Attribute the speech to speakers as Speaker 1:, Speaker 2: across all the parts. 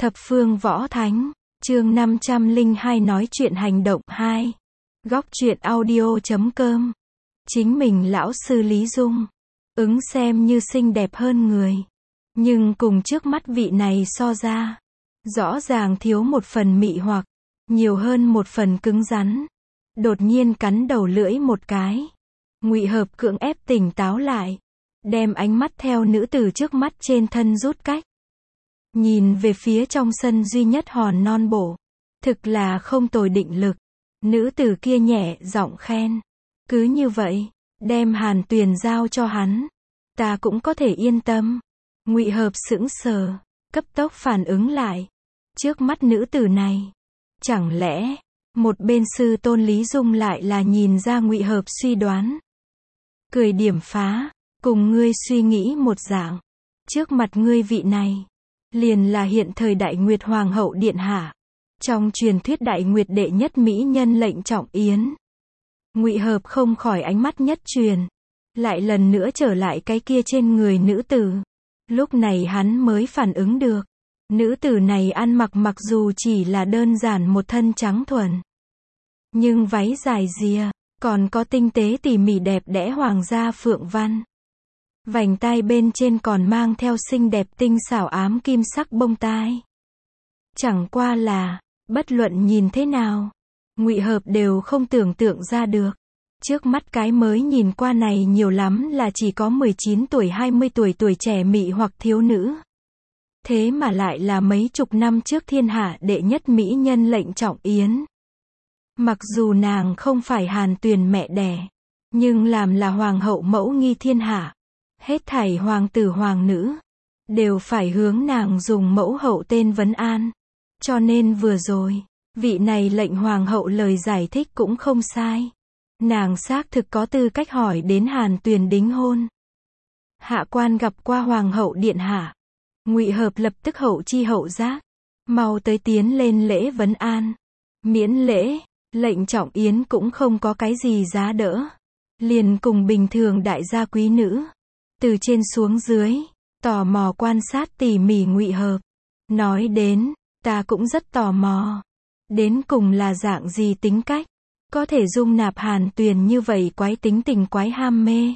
Speaker 1: Thập phương võ thánh, chương 502 nói chuyện hành động 2. Góc truyện audio.com. Chính mình lão sư Lý Dung, ứng xem như xinh đẹp hơn người. Nhưng cùng trước mắt vị này so ra, rõ ràng thiếu một phần mị hoặc, nhiều hơn một phần cứng rắn. Đột nhiên cắn đầu lưỡi một cái. Ngụy Hợp cưỡng ép tỉnh táo lại, đem ánh mắt theo nữ tử trước mắt trên thân rút cách. Nhìn về phía trong sân duy nhất hòn non bộ. Thực là không tồi định lực. Nữ tử kia nhẹ giọng khen. Cứ như vậy, đem Hàn Tuyền giao cho hắn. Ta cũng có thể yên tâm. Ngụy Hợp sững sờ, cấp tốc phản ứng lại. Trước mắt nữ tử này, chẳng lẽ, một bên sư tôn Lý Dung lại là nhìn ra Ngụy Hợp suy đoán. Cười điểm phá, cùng ngươi suy nghĩ một dạng. Trước mặt ngươi vị này, liền là hiện thời Đại Nguyệt Hoàng hậu điện hạ. Trong truyền thuyết Đại Nguyệt đệ nhất mỹ nhân Lệnh Trọng Yến. Ngụy Hợp không khỏi ánh mắt nhất truyền, lại lần nữa trở lại cái kia trên người nữ tử. Lúc này hắn mới phản ứng được, nữ tử này ăn mặc dù chỉ là đơn giản một thân trắng thuần, nhưng váy dài rìa, còn có tinh tế tỉ mỉ đẹp đẽ hoàng gia phượng văn. Vành tai bên trên còn mang theo xinh đẹp tinh xảo ám kim sắc bông tai. Chẳng qua là, bất luận nhìn thế nào, Ngụy Hợp đều không tưởng tượng ra được. Trước mắt cái mới nhìn qua này nhiều lắm là chỉ có 19 tuổi 20 tuổi tuổi trẻ mị hoặc thiếu nữ. Thế mà lại là mấy chục năm trước thiên hạ đệ nhất mỹ nhân Lệnh Trọng Yến. Mặc dù nàng không phải Hàn Tuyền mẹ đẻ, nhưng làm là hoàng hậu mẫu nghi thiên hạ. Hết thảy hoàng tử hoàng nữ, đều phải hướng nàng dùng mẫu hậu tên vấn an. Cho nên vừa rồi, vị này lệnh hoàng hậu lời giải thích cũng không sai. Nàng xác thực có tư cách hỏi đến Hàn Tuyền đính hôn. Hạ quan gặp qua hoàng hậu điện hạ. Ngụy Hợp lập tức hậu chi hậu giác, mau tới tiến lên lễ vấn an. Miễn lễ, Lệnh Trọng Yến cũng không có cái gì giá đỡ, liền cùng bình thường đại gia quý nữ, từ trên xuống dưới, tò mò quan sát tỉ mỉ Ngụy Hợp. Nói đến, ta cũng rất tò mò, đến cùng là dạng gì tính cách, có thể dung nạp Hàn Tuyền như vậy quái tính tình quái ham mê.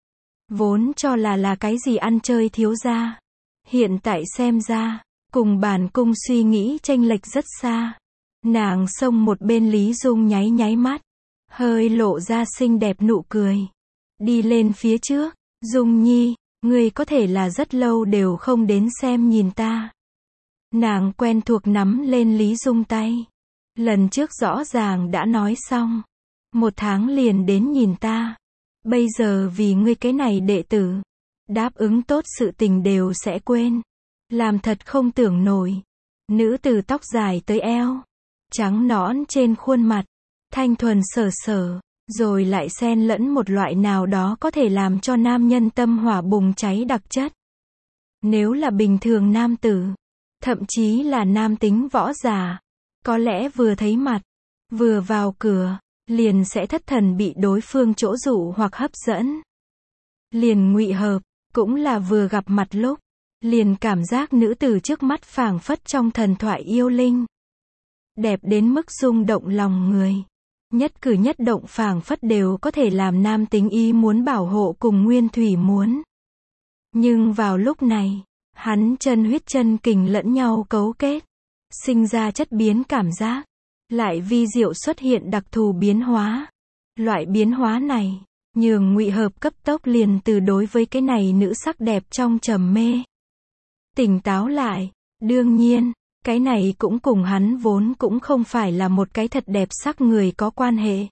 Speaker 1: Vốn cho là cái gì ăn chơi thiếu gia, hiện tại xem ra, cùng bản cung suy nghĩ chênh lệch rất xa. Nàng xông một bên Lý Dung nháy mắt, hơi lộ ra xinh đẹp nụ cười, đi lên phía trước. Dung nhi, ngươi có thể là rất lâu đều không đến xem nhìn ta. Nàng quen thuộc nắm lên Lý Dung tay. Lần trước rõ ràng đã nói xong, 1 tháng liền đến nhìn ta. Bây giờ vì ngươi cái này đệ tử, đáp ứng tốt sự tình đều sẽ quên. Làm thật không tưởng nổi. Nữ tử tóc dài tới eo, trắng nõn trên khuôn mặt, thanh thuần sở, rồi lại xen lẫn một loại nào đó có thể làm cho nam nhân tâm hỏa bùng cháy đặc chất. Nếu là bình thường nam tử, thậm chí là nam tính võ giả, có lẽ vừa thấy mặt, vừa vào cửa, liền sẽ thất thần bị đối phương chỗ dụ hoặc hấp dẫn. Liền Ngụy Hợp, cũng là vừa gặp mặt lúc, liền cảm giác nữ tử trước mắt phảng phất trong thần thoại yêu linh. Đẹp đến mức rung động lòng người. Nhất cử nhất động phảng phất đều có thể làm nam tính ý muốn bảo hộ cùng nguyên thủy muốn. Nhưng vào lúc này, hắn chân huyết chân kình lẫn nhau cấu kết, sinh ra chất biến cảm giác, lại vi diệu xuất hiện đặc thù biến hóa. Loại biến hóa này, nhường Ngụy Hợp cấp tốc liền từ đối với cái này nữ sắc đẹp trong trầm mê. Tỉnh táo lại, đương nhiên, cái này cũng cùng hắn vốn cũng không phải là một cái thật đẹp sắc người có quan hệ.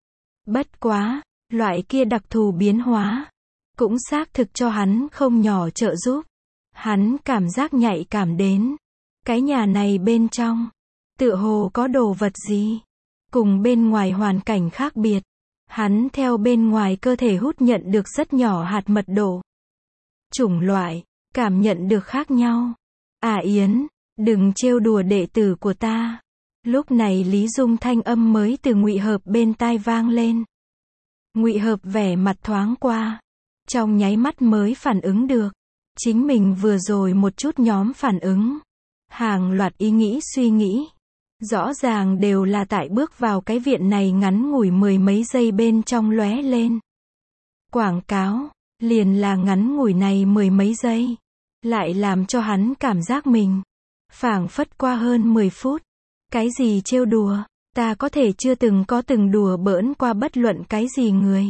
Speaker 1: Bất quá, loại kia đặc thù biến hóa, cũng xác thực cho hắn không nhỏ trợ giúp. Hắn cảm giác nhạy cảm đến, cái nhà này bên trong, tựa hồ có đồ vật gì, cùng bên ngoài hoàn cảnh khác biệt. Hắn theo bên ngoài cơ thể hút nhận được rất nhỏ hạt mật độ. Chủng loại, cảm nhận được khác nhau. Yến, đừng trêu đùa đệ tử của ta. Lúc này Lý Dung thanh âm mới từ Ngụy Hợp bên tai vang lên. Ngụy Hợp vẻ mặt thoáng qua, trong nháy mắt mới phản ứng được, chính mình vừa rồi một chút nhóm phản ứng, Hàng loạt ý nghĩ suy nghĩ. Rõ ràng đều là tại bước vào cái viện này ngắn ngủi mười mấy giây bên trong lóe lên. Quảng cáo, liền là ngắn ngủi này mười mấy giây. Lại làm cho hắn cảm giác mình phảng phất qua hơn 10 phút. Cái gì trêu đùa, ta có thể chưa từng có từng đùa bỡn qua bất luận cái gì người.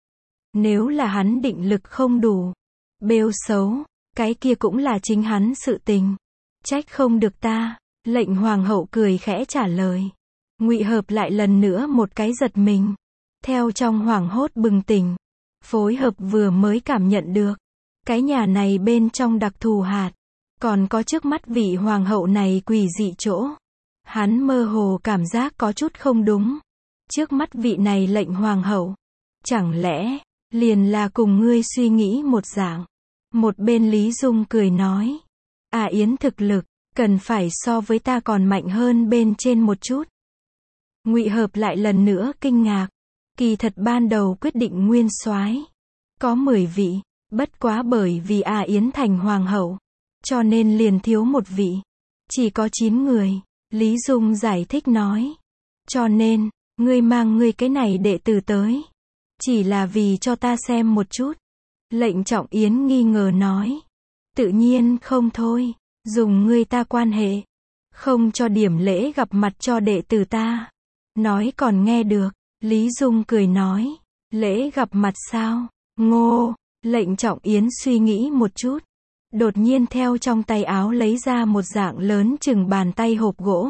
Speaker 1: Nếu là hắn định lực không đủ, bêu xấu, cái kia cũng là chính hắn sự tình. Trách không được ta. Lệnh hoàng hậu cười khẽ trả lời. Ngụy Hợp lại lần nữa một cái giật mình. Theo trong hoảng hốt bừng tỉnh. Phối hợp vừa mới cảm nhận được. Cái nhà này bên trong đặc thù hạt. Còn có trước mắt vị hoàng hậu này quỷ dị chỗ. Hắn mơ hồ cảm giác có chút không đúng. Trước mắt vị này lệnh hoàng hậu. Chẳng lẽ, liền là cùng ngươi suy nghĩ một dạng. Một bên Lý Dung cười nói. Yến thực lực, cần phải so với ta còn mạnh hơn bên trên một chút. Ngụy Hợp lại lần nữa kinh ngạc. Kỳ thật ban đầu quyết định nguyên soái có 10 vị, bất quá bởi vì Yến thành hoàng hậu, cho nên liền thiếu một vị. Chỉ có 9 người, Lý Dung giải thích nói. Cho nên, ngươi mang ngươi cái này đệ tử tới. Chỉ là vì cho ta xem một chút. Lệnh Trọng Yến nghi ngờ nói. Tự nhiên không thôi. Dùng ngươi ta quan hệ. Không cho điểm lễ gặp mặt cho đệ tử ta. Nói còn nghe được. Lý Dung cười nói. Lễ gặp mặt sao? Ngô. Lệnh Trọng Yến suy nghĩ một chút. Đột nhiên theo trong tay áo lấy ra một dạng lớn chừng bàn tay hộp gỗ.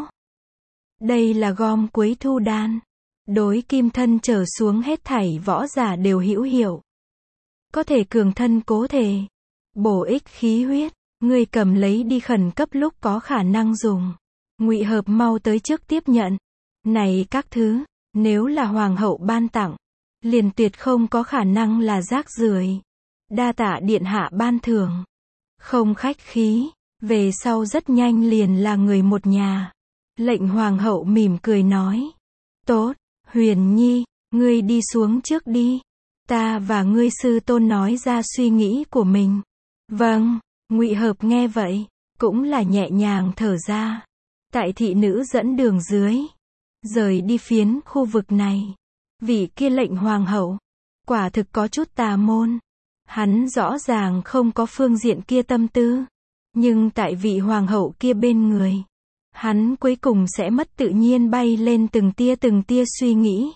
Speaker 1: Đây là gom quấy thu đan. Đối kim thân trở xuống hết thảy võ giả đều hữu hiệu. Có thể cường thân cố thể. Bổ ích khí huyết. Ngươi cầm lấy đi khẩn cấp lúc có khả năng dùng. Ngụy Hợp mau tới trước tiếp nhận. Này các thứ, nếu là hoàng hậu ban tặng, liền tuyệt không có khả năng là rác rưởi. Đa tạ điện hạ ban thưởng. Không khách khí, về sau rất nhanh liền là người một nhà. Lệnh hoàng hậu mỉm cười nói. Tốt, Huyền Nhi, ngươi đi xuống trước đi. Ta và ngươi sư tôn nói ra suy nghĩ của mình. Vâng. Ngụy Hợp nghe vậy, cũng là nhẹ nhàng thở ra. Tại thị nữ dẫn đường dưới, rời đi phiến khu vực này. Vị kia lệnh hoàng hậu, quả thực có chút tà môn. Hắn rõ ràng không có phương diện kia tâm tư. Nhưng tại vị hoàng hậu kia bên người, hắn cuối cùng sẽ mất tự nhiên bay lên từng tia suy nghĩ.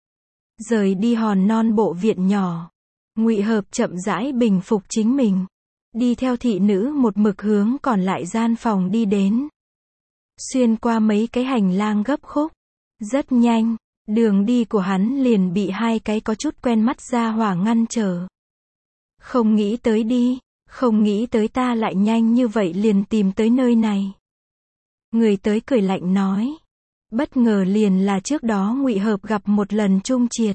Speaker 1: Rời đi hòn non bộ viện nhỏ, Ngụy Hợp chậm rãi bình phục chính mình. Đi theo thị nữ một mực hướng còn lại gian phòng đi đến. Xuyên qua mấy cái hành lang gấp khúc. Rất nhanh, đường đi của hắn liền bị hai cái có chút quen mắt ra hỏa ngăn trở. Không nghĩ tới đi, không nghĩ tới ta lại nhanh như vậy liền tìm tới nơi này. Người tới cười lạnh nói. Bất ngờ liền là trước đó Ngụy Hợp gặp một lần Trung Triệt.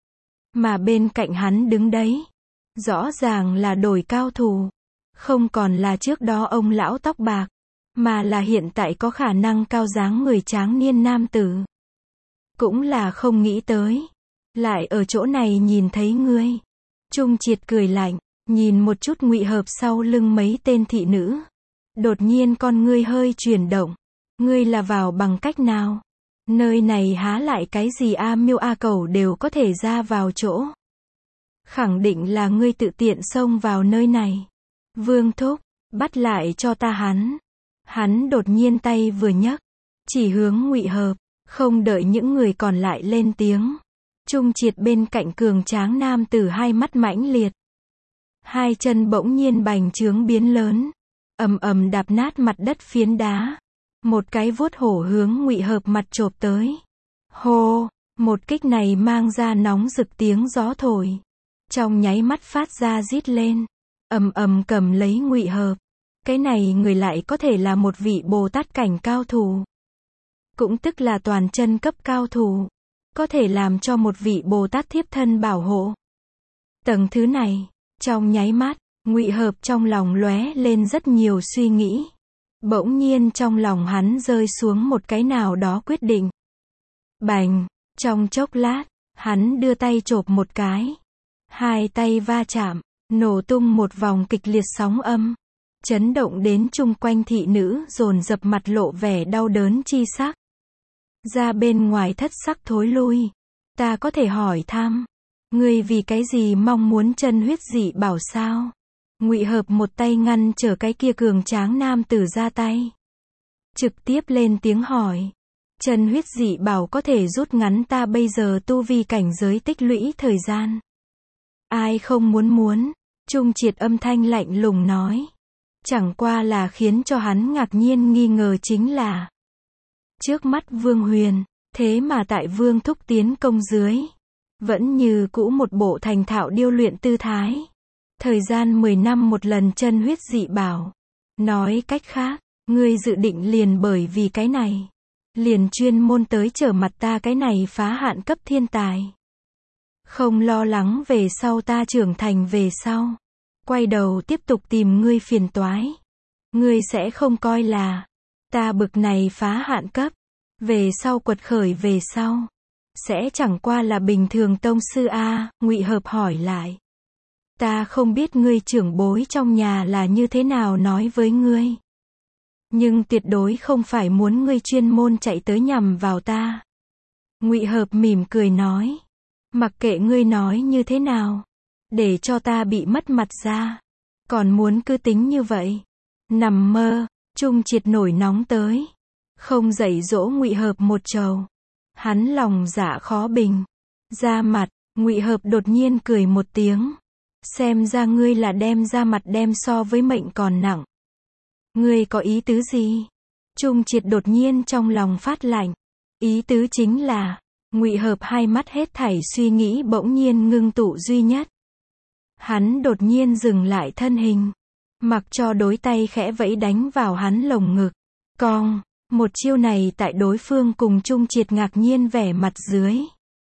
Speaker 1: Mà bên cạnh hắn đứng đấy, rõ ràng là đổi cao thủ. Không còn là trước đó ông lão tóc bạc, mà là hiện tại có khả năng cao dáng người tráng niên nam tử. Cũng là không nghĩ tới. Lại ở chỗ này nhìn thấy ngươi. Trung Triệt cười lạnh, nhìn một chút Ngụy Hợp sau lưng mấy tên thị nữ. Đột nhiên con ngươi hơi chuyển động. Ngươi là vào bằng cách nào? Nơi này há lại cái gì miêu cầu đều có thể ra vào chỗ. Khẳng định là ngươi tự tiện xông vào nơi này. Vương thúc, bắt lại cho ta hắn. Hắn đột nhiên tay vừa nhấc, chỉ hướng Ngụy Hợp, không đợi những người còn lại lên tiếng. Trung Triệt bên cạnh cường tráng nam tử hai mắt mãnh liệt. Hai chân bỗng nhiên bành trướng biến lớn, ầm ầm đạp nát mặt đất phiến đá. Một cái vuốt hổ hướng Ngụy Hợp mặt chộp tới. Hô, một kích này mang ra nóng rực tiếng gió thổi. Trong nháy mắt phát ra rít lên. Ầm ầm cầm lấy Ngụy Hợp. Cái này người lại có thể là một vị Bồ Tát cảnh cao thủ. Cũng tức là toàn chân cấp cao thủ. Có thể làm cho một vị Bồ Tát thiếp thân bảo hộ. Tầng thứ này, trong nháy mắt, Ngụy Hợp trong lòng lóe lên rất nhiều suy nghĩ. Bỗng nhiên trong lòng hắn rơi xuống một cái nào đó quyết định. Bành, trong chốc lát, hắn đưa tay chộp một cái. Hai tay va chạm, nổ tung một vòng kịch liệt sóng âm. chấn động đến chung quanh thị nữ dồn dập mặt lộ vẻ đau đớn chi sắc. Ra bên ngoài thất sắc thối lui. Ta có thể hỏi thăm, ngươi vì cái gì mong muốn chân huyết dị bảo sao? Ngụy Hợp một tay ngăn trở cái kia cường tráng nam tử ra tay. Trực tiếp lên tiếng hỏi. Chân huyết dị bảo có thể rút ngắn ta bây giờ tu vi cảnh giới tích lũy thời gian. Ai không muốn. Trung Triệt âm thanh lạnh lùng nói. Chẳng qua là khiến cho hắn ngạc nhiên nghi ngờ chính là trước mắt Vương Huyền, thế mà tại Vương Thúc tiến công dưới, vẫn như cũ một bộ thành thạo điêu luyện tư thái. Thời gian 10 năm một lần chân huyết dị bảo. Nói cách khác, ngươi dự định liền bởi vì cái này, liền chuyên môn tới trở mặt ta cái này phá hạn cấp thiên tài. Không lo lắng về sau ta trưởng thành về sau, quay đầu tiếp tục tìm ngươi phiền toái. Ngươi sẽ không coi là ta bực này phá hạn cấp, về sau quật khởi về sau, sẽ chẳng qua là bình thường tông sư a. Ngụy Hợp hỏi lại. Ta không biết ngươi trưởng bối trong nhà là như thế nào nói với ngươi, nhưng tuyệt đối không phải muốn ngươi chuyên môn chạy tới nhằm vào ta. Ngụy Hợp mỉm cười nói. Mặc kệ ngươi nói như thế nào, để cho ta bị mất mặt ra, còn muốn cứ tính như vậy. Nằm mơ. Trung Triệt nổi nóng tới. Không dạy dỗ Ngụy Hợp một trầu. Hắn lòng dạ khó bình. Ra mặt. Ngụy Hợp đột nhiên cười một tiếng. Xem ra ngươi là đem ra mặt đem so với mệnh còn nặng. Ngươi có ý tứ gì? Trung Triệt đột nhiên trong lòng phát lạnh. Ý tứ chính là, Ngụy Hợp hai mắt hết thảy suy nghĩ bỗng nhiên ngưng tụ duy nhất. Hắn đột nhiên dừng lại thân hình, mặc cho đối tay khẽ vẫy đánh vào hắn lồng ngực. Cong, một chiêu này tại đối phương cùng Trung Triệt ngạc nhiên vẻ mặt dưới,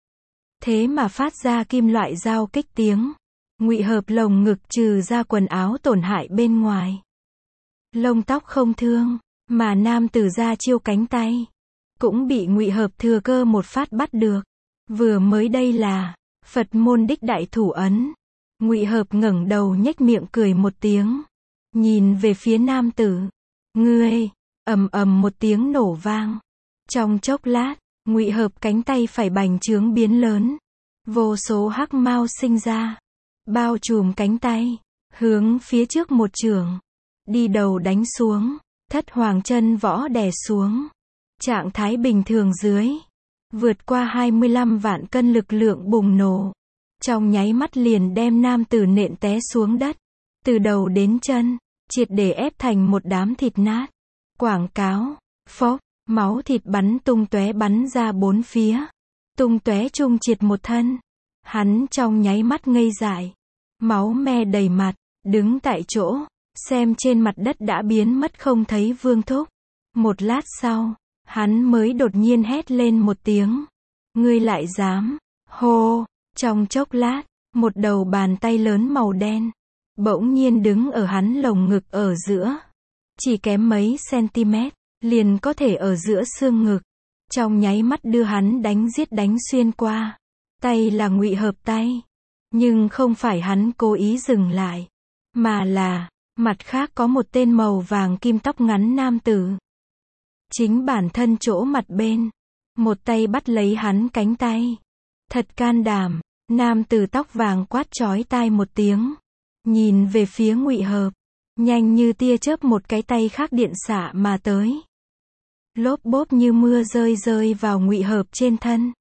Speaker 1: thế mà phát ra kim loại giao kích tiếng. Ngụy Hợp lồng ngực trừ ra quần áo tổn hại bên ngoài, lông tóc không thương, mà nam tử ra chiêu cánh tay cũng bị Ngụy Hợp thừa cơ một phát bắt được. Vừa mới đây là Phật môn đích đại thủ ấn. Ngụy Hợp ngẩng đầu nhếch miệng cười một tiếng, nhìn về phía nam tử. Ngươi, ầm ầm một tiếng nổ vang. Trong chốc lát, Ngụy Hợp cánh tay phải bành trướng biến lớn, vô số hắc mao sinh ra, bao trùm cánh tay, hướng phía trước một chưởng, đi đầu đánh xuống, thất hoàng chân võ đè xuống. Trạng thái bình thường dưới, vượt qua 25 vạn cân lực lượng bùng nổ, trong nháy mắt liền đem nam tử nện té xuống đất, từ đầu đến chân, triệt để ép thành một đám thịt nát. Quảng cáo, phốc, máu thịt bắn tung tóe bắn ra bốn phía, tung tóe Trung Triệt một thân. Hắn trong nháy mắt ngây dại, máu me đầy mặt, đứng tại chỗ, xem trên mặt đất đã biến mất không thấy Vương Thúc. Một lát sau, hắn mới đột nhiên hét lên một tiếng. Ngươi lại dám? Hô! Trong chốc lát, một đầu bàn tay lớn màu đen bỗng nhiên đứng ở hắn lồng ngực ở giữa. Chỉ kém mấy cm, liền có thể ở giữa xương ngực. Trong nháy mắt đưa hắn đánh giết đánh xuyên qua. Tay là Ngụy Hợp tay. Nhưng không phải hắn cố ý dừng lại, mà là, mặt khác có một tên màu vàng kim tóc ngắn nam tử. Chính bản thân chỗ mặt bên, một tay bắt lấy hắn cánh tay. Thật can đảm, nam tử tóc vàng quát chói tai một tiếng, nhìn về phía Ngụy Hợp, nhanh như tia chớp một cái tay khác điện xạ mà tới. Lốp bốp như mưa rơi vào Ngụy Hợp trên thân.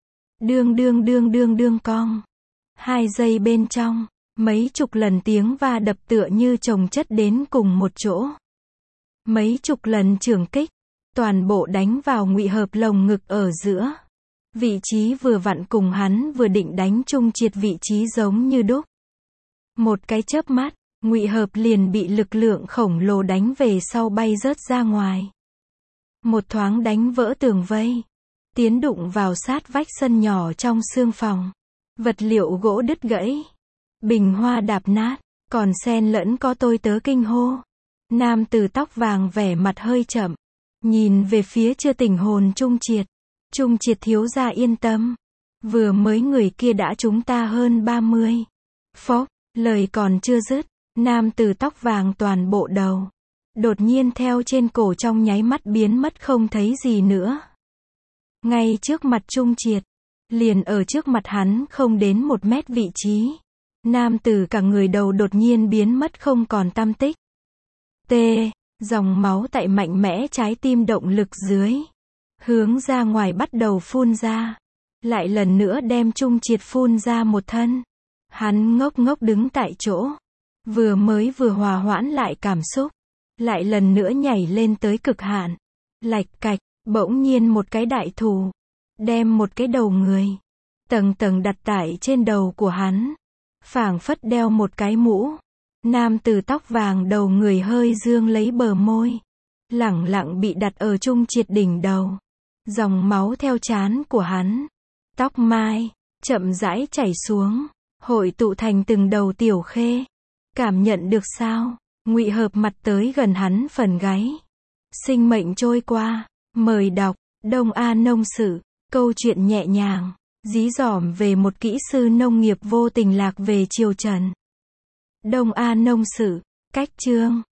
Speaker 1: Đương cong. 2 giây bên trong, mấy chục lần tiếng va đập tựa như chồng chất đến cùng một chỗ. Mấy chục lần chưởng kích, toàn bộ đánh vào Ngụy Hợp lồng ngực ở giữa. Vị trí vừa vặn cùng hắn vừa định đánh Trung Triệt vị trí giống như đúc. Một cái chớp mắt, Ngụy Hợp liền bị lực lượng khổng lồ đánh về sau bay rớt ra ngoài. Một thoáng đánh vỡ tường vây, tiến đụng vào sát vách sân nhỏ trong xương phòng. Vật liệu gỗ đứt gãy, bình hoa đạp nát, còn xen lẫn có tôi tớ kinh hô. Nam tử tóc vàng vẻ mặt hơi chậm, nhìn về phía chưa tỉnh hồn Trung Triệt. Trung Triệt thiếu gia yên tâm, vừa mới người kia đã trúng ta hơn 30. Phốc, lời còn chưa dứt, nam tử tóc vàng toàn bộ đầu đột nhiên theo trên cổ trong nháy mắt biến mất không thấy gì nữa. Ngay trước mặt Trung Triệt, liền ở trước mặt hắn không đến 1 mét vị trí. Nam tử cả người đầu đột nhiên biến mất không còn tăm tích. T. Dòng máu tại mạnh mẽ trái tim động lực dưới. Hướng ra ngoài bắt đầu phun ra. Lại lần nữa đem Trung Triệt phun ra một thân. Hắn ngốc ngốc đứng tại chỗ. Vừa mới vừa hòa hoãn lại cảm xúc. Lại lần nữa nhảy lên tới cực hạn. Lạch cạch, bỗng nhiên một cái đại thủ. Đem một cái đầu người. Tầng tầng đặt tại trên đầu của hắn. Phảng phất đeo một cái mũ. Nam tử tóc vàng đầu người hơi dương lấy bờ môi. Lẳng lặng bị đặt ở Trung Triệt đỉnh đầu. Dòng máu theo trán của hắn. Tóc mai, chậm rãi chảy xuống. Hội tụ thành từng đầu tiểu khê. Cảm nhận được sao? Ngụy Hợp mặt tới gần hắn phần gáy. Sinh mệnh trôi qua. Mời đọc. Đông A Nông Sự. Câu chuyện nhẹ nhàng. Dí dỏm về một kỹ sư nông nghiệp vô tình lạc về triều Trần. Đông A Nông Sự. Cách chương.